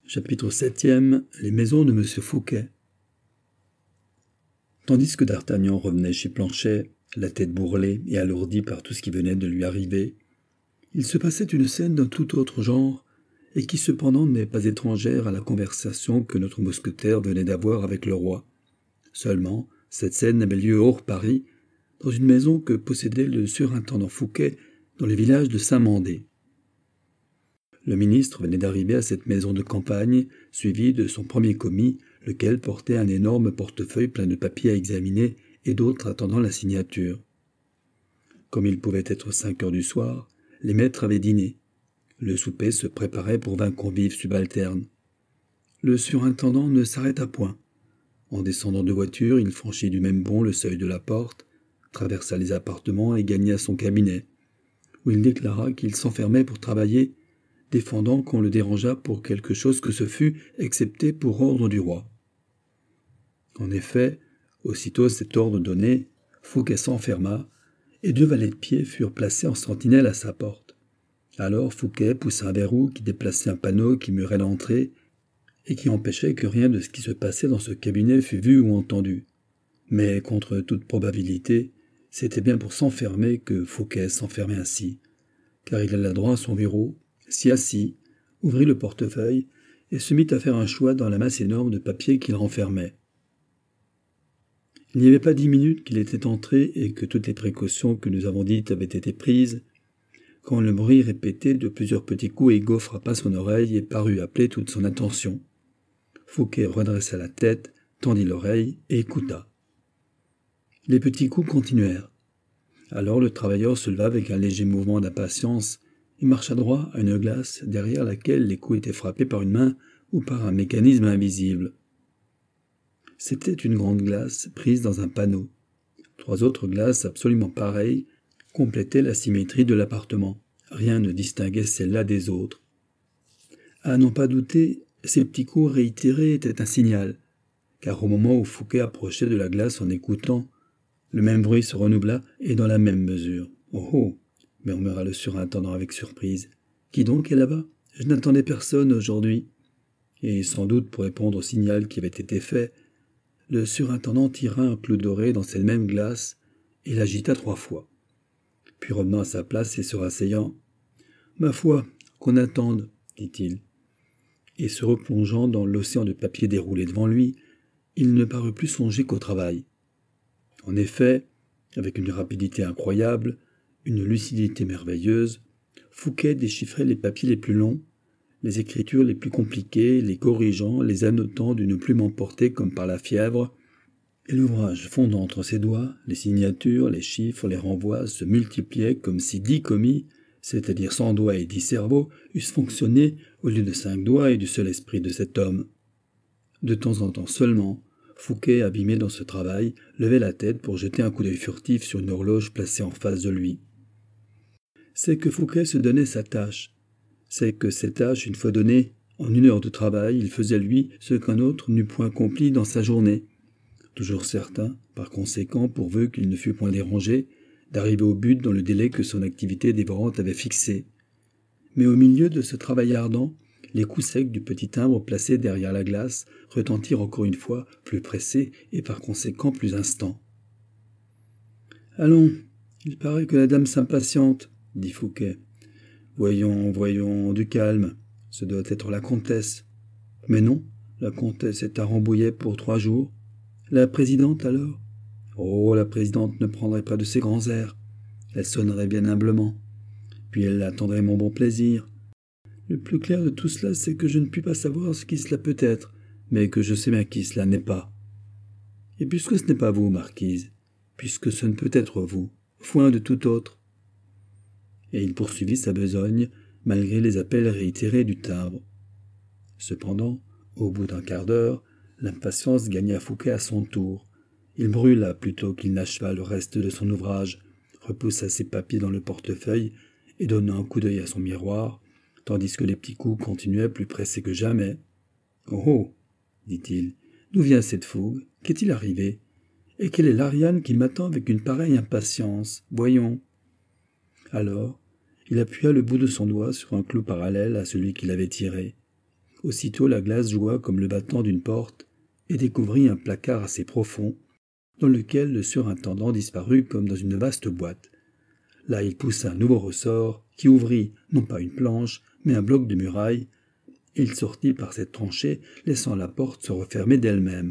Chapitre 7e. Les maisons de Monsieur Fouquet. Tandis que d'Artagnan revenait chez Planchet, la tête bourrelée et alourdie par tout ce qui venait de lui arriver, il se passait une scène d'un tout autre genre, et qui cependant n'est pas étrangère à la conversation que notre mousquetaire venait d'avoir avec le roi. Seulement, cette scène avait lieu hors Paris, dans une maison que possédait le surintendant Fouquet dans le village de Saint-Mandé. Le ministre venait d'arriver à cette maison de campagne, suivi de son premier commis, lequel portait un énorme portefeuille plein de papiers à examiner et d'autres attendant la signature. Comme il pouvait être 5 heures du soir, les maîtres avaient dîné. Le souper se préparait pour 20 convives subalternes. Le surintendant ne s'arrêta point. En descendant de voiture, il franchit du même bond le seuil de la porte, traversa les appartements et gagna son cabinet, où il déclara qu'il s'enfermait pour travailler, défendant qu'on le dérangeât pour quelque chose que ce fût, excepté pour ordre du roi. En effet, aussitôt cet ordre donné, Fouquet s'enferma, et 2 valets de pied furent placés en sentinelle à sa porte. Alors Fouquet poussa un verrou qui déplaçait un panneau qui murait l'entrée, et qui empêchait que rien de ce qui se passait dans ce cabinet fût vu ou entendu. Mais, contre toute probabilité, c'était bien pour s'enfermer que Fouquet s'enfermait ainsi, car il alla droit à son bureau, s'y assit, ouvrit le portefeuille et se mit à faire un choix dans la masse énorme de papier qu'il renfermait. Il n'y avait pas 10 minutes qu'il était entré et que toutes les précautions que nous avons dites avaient été prises, quand le bruit répété de plusieurs petits coups égaux frappa son oreille et parut appeler toute son attention. Fouquet redressa la tête, tendit l'oreille et écouta. Les petits coups continuèrent. Alors le travailleur se leva avec un léger mouvement d'impatience et marcha droit à une glace derrière laquelle les coups étaient frappés par une main ou par un mécanisme invisible. C'était une grande glace prise dans un panneau. 3 autres glaces absolument pareilles complétaient la symétrie de l'appartement. Rien ne distinguait celle-là des autres. À n'en pas douter, ces petits coups réitérés étaient un signal, car au moment où Fouquet approchait de la glace en écoutant, le même bruit se renouvela et dans la même mesure. « Oh oh !» murmura le surintendant avec surprise. « Qui donc est là-bas ? Je n'attendais personne aujourd'hui. » Et sans doute pour répondre au signal qui avait été fait, le surintendant tira un clou doré dans cette même glace et l'agita 3 fois. Puis revenant à sa place et se rasseyant, « Ma foi, qu'on attende, » dit-il. Et se replongeant dans l'océan de papier déroulé devant lui, il ne parut plus songer qu'au travail. En effet, avec une rapidité incroyable, une lucidité merveilleuse, Fouquet déchiffrait les papiers les plus longs, les écritures les plus compliquées, les corrigeant, les annotant d'une plume emportée comme par la fièvre, et l'ouvrage fondant entre ses doigts, les signatures, les chiffres, les renvois se multipliaient comme si 10 commis, c'est-à-dire 100 doigts et 10 cerveaux, eussent fonctionné au lieu de 5 doigts et du seul esprit de cet homme. De temps en temps seulement, Fouquet, abîmé dans ce travail, levait la tête pour jeter un coup d'œil furtif sur une horloge placée en face de lui. C'est que Fouquet se donnait sa tâche. C'est que cette tâche, une fois donnée, en 1 heure de travail, il faisait lui ce qu'un autre n'eût point accompli dans sa journée. Toujours certain, par conséquent, pourvu qu'il ne fût point dérangé, d'arriver au but dans le délai que son activité dévorante avait fixé. Mais au milieu de ce travail ardent, les coups secs du petit timbre placé derrière la glace retentirent encore une fois, plus pressés et par conséquent plus instants. « Allons, il paraît que la dame s'impatiente, » dit Fouquet. « Voyons, du calme, ce doit être la comtesse. » « Mais non, la comtesse est à Rambouillet pour 3 jours. » « La présidente, alors ? » ?»« Oh, la présidente ne prendrait pas de ces grands airs. Elle sonnerait bien humblement. Puis elle attendrait mon bon plaisir. Le plus clair de tout cela, c'est que je ne puis pas savoir ce qui cela peut être, mais que je sais bien qui cela n'est pas. Et puisque ce n'est pas vous, marquise, puisque ce ne peut être vous, foin de tout autre. » Et il poursuivit sa besogne, malgré les appels réitérés du timbre. Cependant, au bout d'un quart d'heure, l'impatience gagna Fouquet à son tour. Il brûla plutôt qu'il n'acheva le reste de son ouvrage, repoussa ses papiers dans le portefeuille et donna un coup d'œil à son miroir, tandis que les petits coups continuaient plus pressés que jamais. « Oh oh !» dit-il. « D'où vient cette fougue ? Qu'est-il arrivé ? Et quelle est l'Ariane qui m'attend avec une pareille impatience ? Voyons. » Alors, il appuya le bout de son doigt sur un clou parallèle à celui qu'il avait tiré. Aussitôt la glace joua comme le battement d'une porte et découvrit un placard assez profond, dans lequel le surintendant disparut comme dans une vaste boîte. Là il poussa un nouveau ressort, qui ouvrit non pas une planche, mais un bloc de muraille, et il sortit par cette tranchée, laissant la porte se refermer d'elle-même.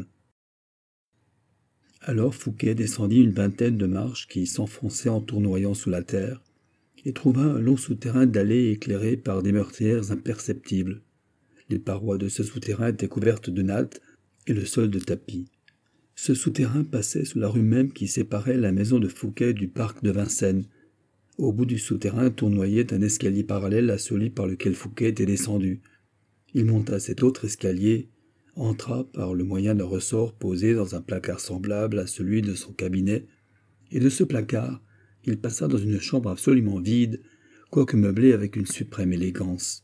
Alors Fouquet descendit une vingtaine de marches qui s'enfonçaient en tournoyant sous la terre, et trouva un long souterrain dallé éclairé par des meurtrières imperceptibles. Les parois de ce souterrain étaient couvertes de nattes et le sol de tapis. Ce souterrain passait sous la rue même qui séparait la maison de Fouquet du parc de Vincennes. Au bout du souterrain tournoyait un escalier parallèle à celui par lequel Fouquet était descendu. Il monta cet autre escalier, entra par le moyen d'un ressort posé dans un placard semblable à celui de son cabinet, et de ce placard, il passa dans une chambre absolument vide, quoique meublée avec une suprême élégance.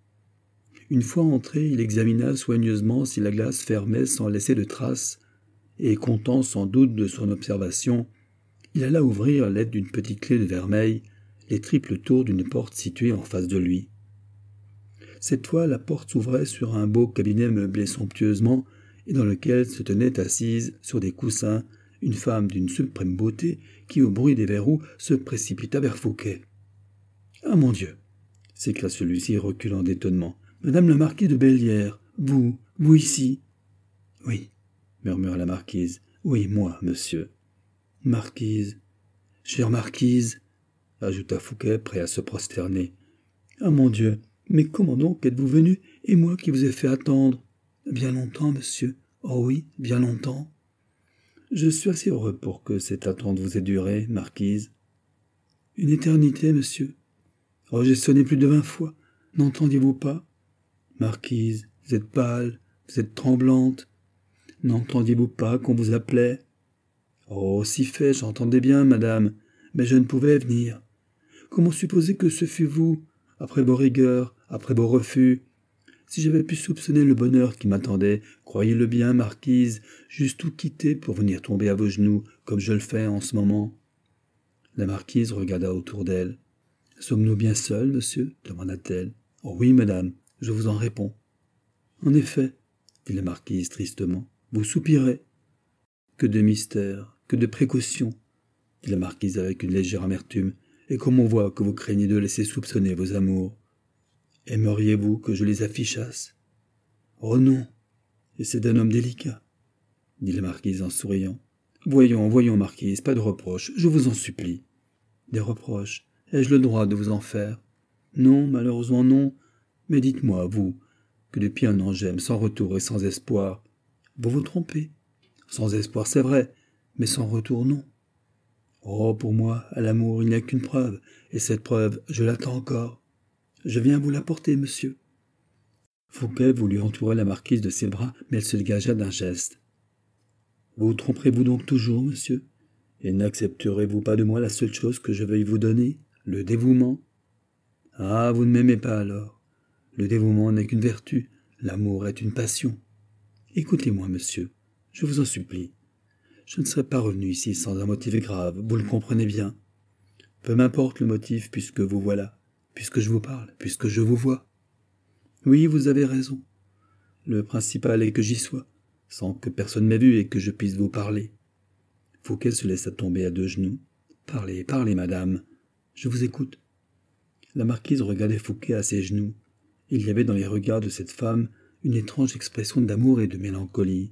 Une fois entré, il examina soigneusement si la glace fermait sans laisser de traces, et content sans doute de son observation, il alla ouvrir à l'aide d'une petite clé de vermeil les triples tours d'une porte située en face de lui. Cette fois, la porte s'ouvrait sur un beau cabinet meublé somptueusement et dans lequel se tenait assise sur des coussins une femme d'une suprême beauté qui, au bruit des verrous, se précipita vers Fouquet. « Ah, mon Dieu !» s'écria celui-ci, reculant d'étonnement. « Madame la marquise de Bellière, vous ici ?»« Oui, » murmura la marquise. « Oui, moi, monsieur. »« Marquise, chère marquise, » ajouta Fouquet, prêt à se prosterner. « Ah, mon Dieu, mais comment donc êtes-vous venu, et moi qui vous ai fait attendre ?»« Bien longtemps, monsieur. Oh oui, bien longtemps. »« Je suis assez heureux pour que cette attente vous ait duré, marquise. »« Une éternité, monsieur. Oh, j'ai sonné plus de 20 fois. N'entendiez-vous pas ? Marquise, vous êtes pâle, vous êtes tremblante. N'entendiez-vous pas qu'on vous appelait ? Oh, si fait, j'entendais bien, madame, mais je ne pouvais venir. Comment supposer que ce fût vous, après vos rigueurs, après vos refus ? Si j'avais pu soupçonner le bonheur qui m'attendait, croyez-le bien, marquise, j'eusse tout quitté pour venir tomber à vos genoux, comme je le fais en ce moment. La marquise regarda autour d'elle. « Sommes-nous bien seuls, monsieur ?» demanda-t-elle. « Oh oui, madame, je vous en réponds. »« En effet, » dit la marquise tristement, « vous soupirez. »« Que de mystère, que de précaution, » dit la marquise avec une légère amertume, « et comme on voit que vous craignez de laisser soupçonner vos amours. Aimeriez-vous que je les affichasse ? » ?»« Oh non, et c'est d'un homme délicat, » dit la marquise en souriant. « Voyons, marquise, pas de reproches, je vous en supplie. »« Des reproches ? Ai-je le droit de vous en faire ? Non, malheureusement non. Mais dites-moi, vous, que depuis un an j'aime sans retour et sans espoir. Vous vous trompez. Sans espoir, c'est vrai, mais sans retour, non. Oh, pour moi, à l'amour, il n'y a qu'une preuve, et cette preuve, je l'attends encore. Je viens vous l'apporter, monsieur. » Fouquet voulut entourer la marquise de ses bras, mais elle se dégagea d'un geste. « Vous tromperez-vous donc toujours, monsieur ? Et n'accepterez-vous pas de moi la seule chose que je veuille vous donner ? Le dévouement. Ah, vous ne m'aimez pas alors. Le dévouement n'est qu'une vertu, l'amour est une passion. Écoutez-moi, monsieur, je vous en supplie. Je ne serais pas revenu ici sans un motif grave, vous le comprenez bien. Peu m'importe le motif, puisque vous voilà, puisque je vous parle, puisque je vous vois. Oui, vous avez raison. Le principal est que j'y sois, sans que personne m'ait vu et que je puisse vous parler. Fouquet se laissa tomber à 2 genoux. Parlez, madame. Je vous écoute. La marquise regardait Fouquet à ses genoux. Il y avait dans les regards de cette femme une étrange expression d'amour et de mélancolie.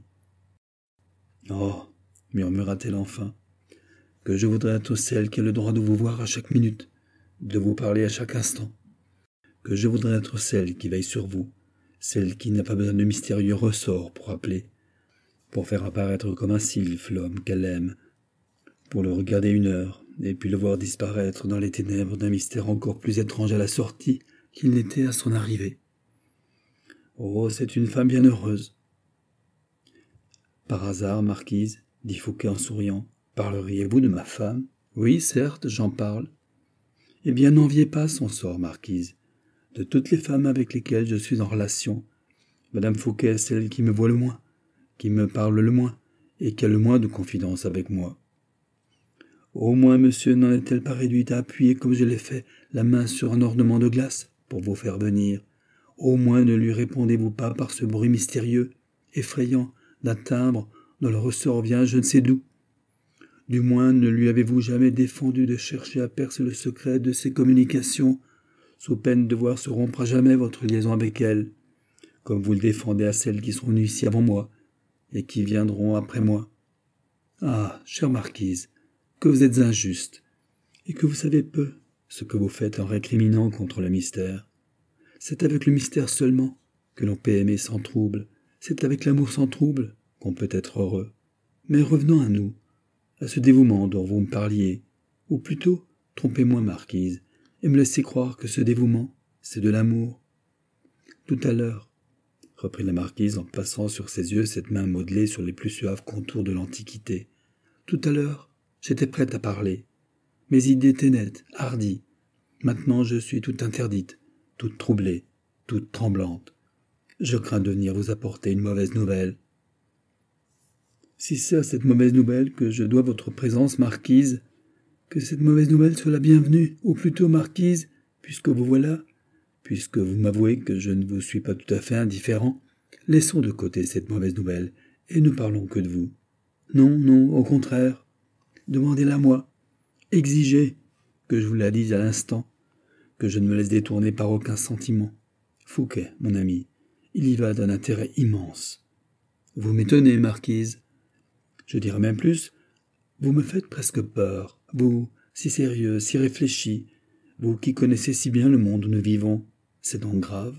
« Oh !» murmura-t-elle enfin, « que je voudrais être celle qui a le droit de vous voir à chaque minute, de vous parler à chaque instant. Que je voudrais être celle qui veille sur vous, celle qui n'a pas besoin de mystérieux ressorts pour appeler, pour faire apparaître comme un sylphe l'homme qu'elle aime, pour le regarder 1 heure, et puis le voir disparaître dans les ténèbres d'un mystère encore plus étrange à la sortie qu'il n'était à son arrivée. Oh, c'est une femme bien heureuse. » « Par hasard, marquise, » dit Fouquet en souriant, « parleriez-vous de ma femme ? » ?»« Oui, certes, j'en parle. »« Eh bien, n'enviez pas son sort, marquise. De toutes les femmes avec lesquelles je suis en relation, madame Fouquet est celle qui me voit le moins, qui me parle le moins, et qui a le moins de confidence avec moi. Au moins, monsieur, n'en est-elle pas réduite à appuyer, comme je l'ai fait, la main sur un ornement de glace, pour vous faire venir ? Au moins ne lui répondez-vous pas par ce bruit mystérieux, effrayant, d'un timbre dont le ressort vient je ne sais d'où. Du moins ne lui avez-vous jamais défendu de chercher à percer le secret de ses communications, sous peine de voir se rompre à jamais votre liaison avec elle, comme vous le défendez à celles qui sont venues ici avant moi, et qui viendront après moi. Ah, chère marquise, que vous êtes injuste, et que vous savez peu ce que vous faites en récriminant contre le mystère. C'est avec le mystère seulement que l'on peut aimer sans trouble, c'est avec l'amour sans trouble qu'on peut être heureux. Mais revenons à nous, à ce dévouement dont vous me parliez, ou plutôt, trompez-moi, marquise, et me laissez croire que ce dévouement, c'est de l'amour. Tout à l'heure, reprit la marquise en passant sur ses yeux cette main modelée sur les plus suaves contours de l'Antiquité. Tout à l'heure, j'étais prête à parler. Mes idées étaient nettes, hardies. Maintenant, je suis toute interdite, toute troublée, toute tremblante. Je crains de venir vous apporter une mauvaise nouvelle. Si c'est à cette mauvaise nouvelle que je dois votre présence, marquise, que cette mauvaise nouvelle soit la bienvenue, ou plutôt, marquise, puisque vous voilà, puisque vous m'avouez que je ne vous suis pas tout à fait indifférent, laissons de côté cette mauvaise nouvelle, et ne parlons que de vous. Non, non, au contraire, demandez-la moi, exigez que je vous la dise à l'instant, que je ne me laisse détourner par aucun sentiment. Fouquet, mon ami, il y va d'un intérêt immense. Vous m'étonnez, marquise. Je dirais même plus, vous me faites presque peur, vous, si sérieux, si réfléchi, vous qui connaissez si bien le monde où nous vivons. C'est donc grave?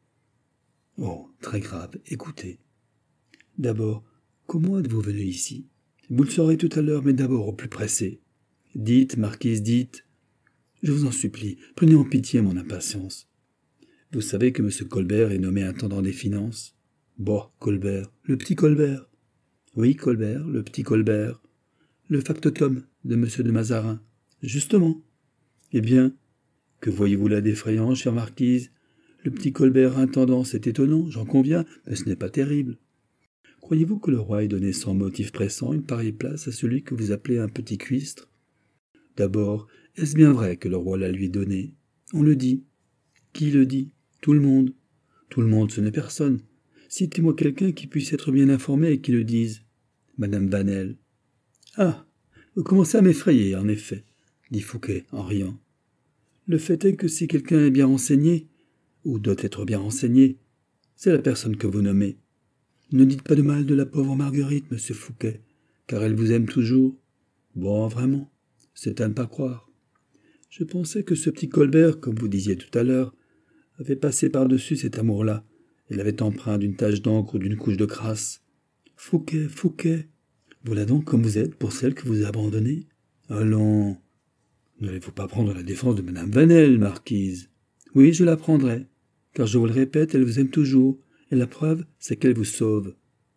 Oh, très grave, écoutez. D'abord, comment êtes-vous venu ici? Vous le saurez tout à l'heure, mais d'abord au plus pressé. Dites, marquise, dites. Je vous en supplie, prenez en pitié mon impatience. Vous savez que M. Colbert est nommé intendant des finances? Bon, Colbert, le petit Colbert. Oui, Colbert, le petit Colbert. Le factotum de M. de Mazarin. Justement. Eh bien, que voyez-vous là d'effrayant, chère marquise? Le petit Colbert intendant, c'est étonnant, j'en conviens, mais ce n'est pas terrible. Croyez-vous que le roi ait donné sans motif pressant une pareille place à celui que vous appelez un petit cuistre? D'abord, est-ce bien vrai que le roi la lui ait donnée? On le dit. Qui le dit? Tout le monde. Tout le monde, ce n'est personne. Citez-moi quelqu'un qui puisse être bien informé et qui le dise. Madame Vanel. Ah, vous commencez à m'effrayer, en effet, dit Fouquet en riant. Le fait est que si quelqu'un est bien renseigné, ou doit être bien renseigné, c'est la personne que vous nommez. Ne dites pas de mal de la pauvre Marguerite, monsieur Fouquet, car elle vous aime toujours. Bon, vraiment, c'est à ne pas croire. Je pensais que ce petit Colbert, comme vous disiez tout à l'heure, avait passé par-dessus cet amour-là, et l'avait empreint d'une tache d'encre ou d'une couche de crasse. Fouquet, Fouquet, voilà donc comme vous êtes pour celle que vous abandonnez. Allons, n'allez-vous pas prendre la défense de madame Vanel, marquise? Oui, je la prendrai, car je vous le répète, elle vous aime toujours, et la preuve, c'est qu'elle vous sauve.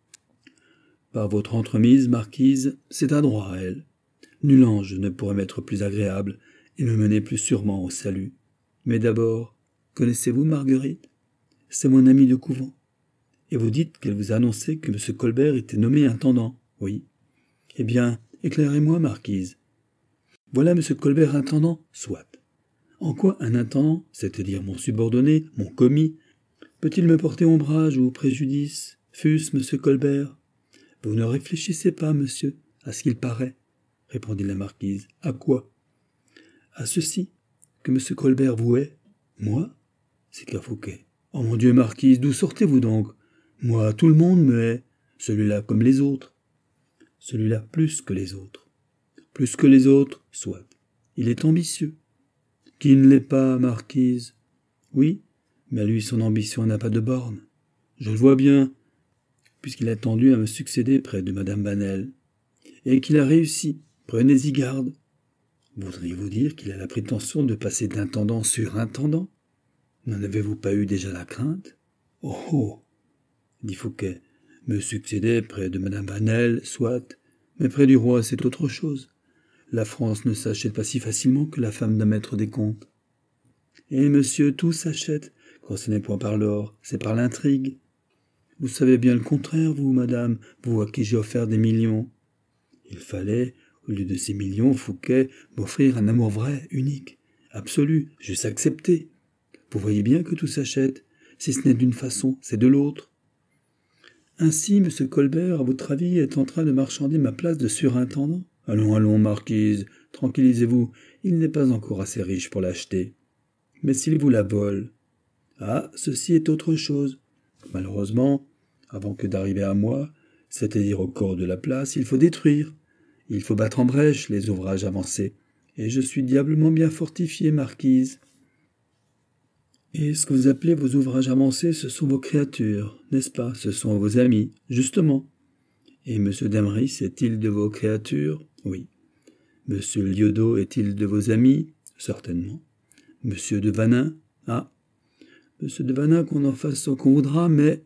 Par votre entremise, marquise, c'est un droit à elle. Nul ange ne pourrait m'être plus agréable et me mener plus sûrement au salut. Mais d'abord, connaissez-vous Marguerite? C'est mon amie de couvent. Et vous dites qu'elle vous a annoncé que M. Colbert était nommé intendant, oui. Eh bien, éclairez-moi, marquise. Voilà M. Colbert intendant, soit. En quoi un intendant, c'est-à-dire mon subordonné, mon commis, peut-il me porter ombrage ou préjudice, fût-ce M. Colbert? Vous ne réfléchissez pas, monsieur, à ce qu'il paraît, répondit la marquise. À quoi? À ceci, que M. Colbert vous hait. Moi? s'écria Fouquet. Oh mon Dieu, marquise, d'où sortez-vous donc? Moi, tout le monde me hait, celui-là comme les autres. Celui-là plus que les autres. Plus que les autres, soit. Il est ambitieux. Qui ne l'est pas, marquise? Oui, mais lui, son ambition n'a pas de borne. Je le vois bien, puisqu'il a tendu à me succéder près de madame Vanel. Et qu'il a réussi. Prenez-y garde. Voudriez-vous dire qu'il a la prétention de passer d'intendant sur intendant? N'en avez-vous pas eu déjà la crainte? Oh oh, dit Fouquet, me succéder près de madame Vanel, soit, mais près du roi, c'est autre chose. La France ne s'achète pas si facilement que la femme d'un maître des comptes. Et monsieur, tout s'achète, quand ce n'est point par l'or, c'est par l'intrigue. Vous savez bien le contraire, vous, madame, vous à qui j'ai offert des millions. Il fallait, au lieu de ces millions, Fouquet, m'offrir un amour vrai, unique, absolu, j'eusse accepté. Vous voyez bien que tout s'achète, Si ce n'est d'une façon, c'est de l'autre. Ainsi, M. Colbert, à votre avis, est en train de marchander ma place de surintendant? Allons, allons, marquise, tranquillisez-vous, il n'est pas encore assez riche pour l'acheter. Mais s'il vous la vole? Ah, ceci est autre chose. Malheureusement, avant que d'arriver à moi, c'est-à-dire au corps de la place, il faut détruire. Il faut battre en brèche les ouvrages avancés. Et je suis diablement bien fortifié, marquise. Et ce que vous appelez vos ouvrages avancés, ce sont vos créatures, n'est-ce pas? Ce sont vos amis, justement. Et M. d'Emery est-il de vos créatures? Oui. M. Liodot est-il de vos amis? Certainement. M. de Vanin? Ah. M. de Vanin, qu'on en fasse ce qu'on voudra, mais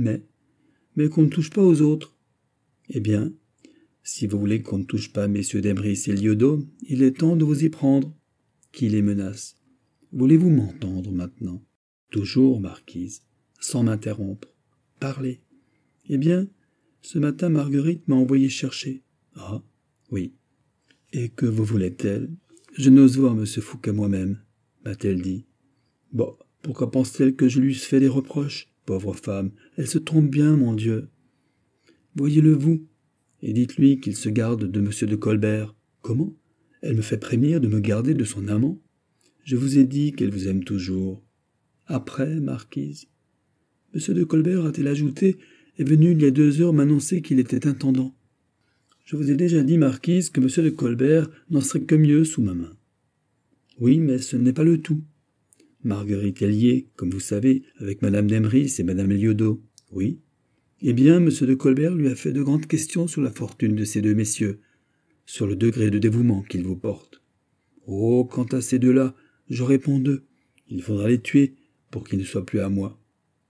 qu'on ne touche pas aux autres. Eh bien, si vous voulez qu'on ne touche pas messieurs d'Emery et Liodot, il est temps de vous y prendre. Qui les menace? Voulez-vous m'entendre maintenant? Toujours, marquise, sans m'interrompre. Parlez. Eh bien, ce matin, Marguerite m'a envoyé chercher. Ah, oui. Et que vous voulait-elle? Je n'ose voir M. Fouquet moi-même, m'a-t-elle dit. Bon, pourquoi pense-t-elle que je lui eusse fait des reproches? Pauvre femme, elle se trompe bien, mon Dieu. Voyez-le vous, et dites-lui qu'il se garde de M. de Colbert. Comment? Elle me fait prévenir de me garder de son amant? Je vous ai dit qu'elle vous aime toujours. Après, marquise. M. de Colbert, a-t-elle ajouté, est venu il y a 2 heures m'annoncer qu'il était intendant. Je vous ai déjà dit, marquise, que M. de Colbert n'en serait que mieux sous ma main. Oui, mais ce n'est pas le tout. Marguerite est liée, comme vous savez, avec Mme d'Emery et Mme Liodot. Oui. Eh bien, M. de Colbert lui a fait de grandes questions sur la fortune de ces 2 messieurs, sur le degré de dévouement qu'ils vous portent. Oh, quant à ces 2-là, je réponds d'eux. Il faudra les tuer pour qu'ils ne soient plus à moi.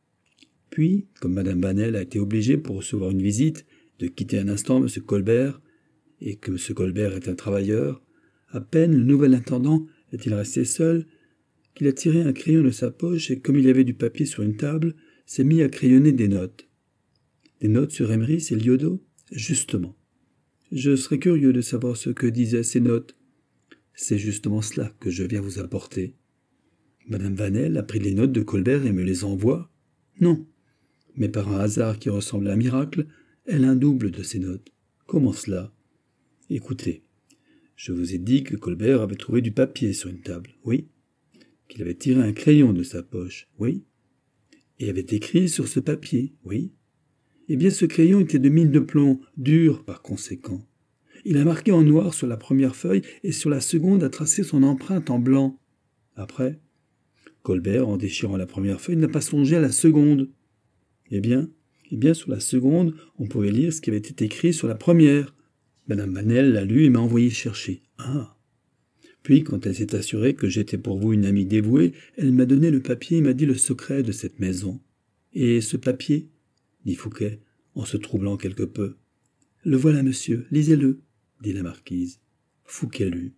Puis, comme Mme Vanel a été obligée pour recevoir une visite de quitter un instant M. Colbert, et que M. Colbert est un travailleur, à peine le nouvel intendant est-il resté seul, qu'il a tiré un crayon de sa poche et, comme il y avait du papier sur une table, s'est mis à crayonner des notes. Des notes sur Emery et Liodot? Justement. Je serais curieux de savoir ce que disaient ces notes. C'est justement cela que je viens vous apporter. Madame Vanel a pris les notes de Colbert et me les envoie? Non. Mais par un hasard qui ressemble à un miracle, elle a un double de ces notes. Comment cela? Écoutez, je vous ai dit que Colbert avait trouvé du papier sur une table, oui. Qu'il avait tiré un crayon de sa poche, oui. Et avait écrit sur ce papier, oui. Eh bien, ce crayon était de mine de plomb, dur par conséquent. Il a marqué en noir sur la première feuille et sur la seconde a tracé son empreinte en blanc. Après, Colbert, en déchirant la première feuille, n'a pas songé à la seconde. Eh bien, sur la seconde, on pouvait lire ce qui avait été écrit sur la première. Madame Vanel l'a lu et m'a envoyé chercher. Ah. Puis, quand elle s'est assurée que j'étais pour vous une amie dévouée, elle m'a donné le papier et m'a dit le secret de cette maison. Et ce papier, dit Fouquet, en se troublant quelque peu. Le voilà, monsieur, lisez-le, dit la marquise. Fouquet lut.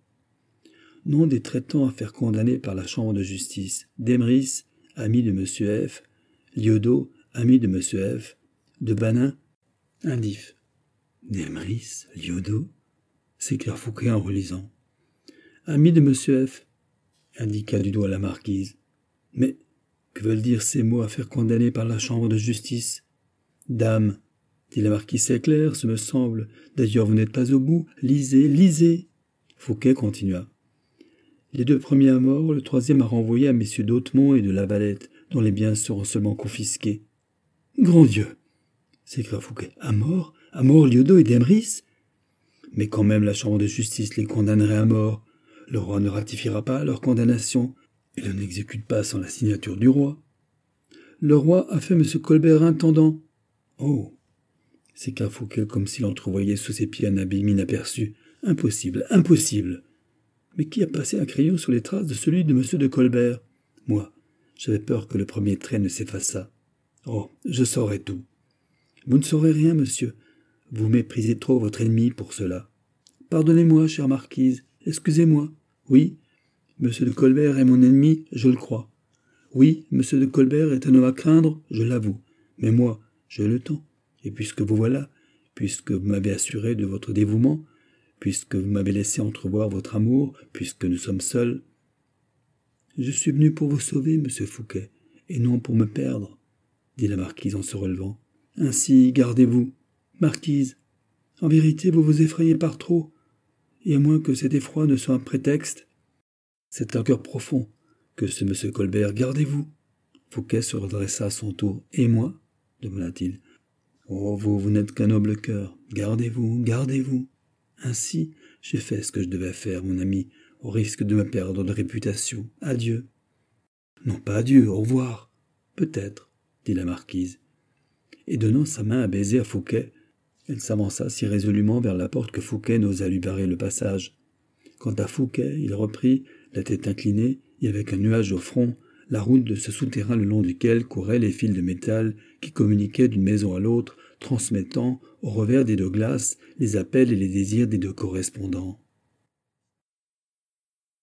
Nom des traitants à faire condamner par la chambre de justice. D'Emery, ami de M. F. Liodot, ami de M. F. De Vanin, indif. D'Emery, Liodot, s'écria Fouquet en relisant. Ami de M. F. indiqua du doigt la marquise. Mais que veulent dire ces mots à faire condamner par la chambre de justice? Dame, dit la marquise, c'est clair, ce me semble. D'ailleurs, vous n'êtes pas au bout. Lisez, lisez. Fouquet continua. Les 2 premiers à mort, le 3e à renvoyer à messieurs d'Hautemont et de Lavalette, dont les biens seront seulement confisqués. Grand Dieu! S'écria Fouquet. À mort Liodot et d'Emery? Mais quand même la chambre de justice les condamnerait à mort. Le roi ne ratifiera pas leur condamnation. Il ne l'exécute pas sans la signature du roi. Le roi a fait M. Colbert intendant. Oh! S'écria Fouquet comme s'il entrevoyait sous ses pieds un abîme inaperçu. Impossible, impossible! Mais qui a passé un crayon sur les traces de celui de M. de Colbert? Moi, j'avais peur que le premier trait ne s'effaçât. Oh, je saurai tout. Vous ne saurez rien, monsieur. Vous méprisez trop votre ennemi pour cela. Pardonnez-moi, chère marquise, excusez-moi. Oui, M. de Colbert est mon ennemi, je le crois. Oui, M. de Colbert est un homme à craindre, je l'avoue. Mais moi, j'ai le temps. Et puisque vous voilà, puisque vous m'avez assuré de votre dévouement, puisque vous m'avez laissé entrevoir votre amour, puisque nous sommes seuls, je suis venu pour vous sauver, monsieur Fouquet, et non pour me perdre, dit la marquise en se relevant. Ainsi, gardez-vous. Marquise, en vérité, vous vous effrayez par trop, et à moins que cet effroi ne soit un prétexte. C'est un cœur profond que ce M. Colbert. Gardez-vous. Fouquet se redressa à son tour. Et moi demanda-t-il. Oh, vous n'êtes qu'un noble cœur. Gardez-vous, gardez-vous. Ainsi, j'ai fait ce que je devais faire, mon ami, au risque de me perdre de réputation. Adieu. Non pas adieu, au revoir. Peut-être, dit la marquise. Et donnant sa main à baiser à Fouquet, elle s'avança si résolument vers la porte que Fouquet n'osa lui barrer le passage. Quant à Fouquet, il reprit, la tête inclinée, et avec un nuage au front, la route de ce souterrain le long duquel couraient les fils de métal qui communiquaient d'une maison à l'autre, transmettant, au revers des deux glaces, les appels et les désirs des deux correspondants.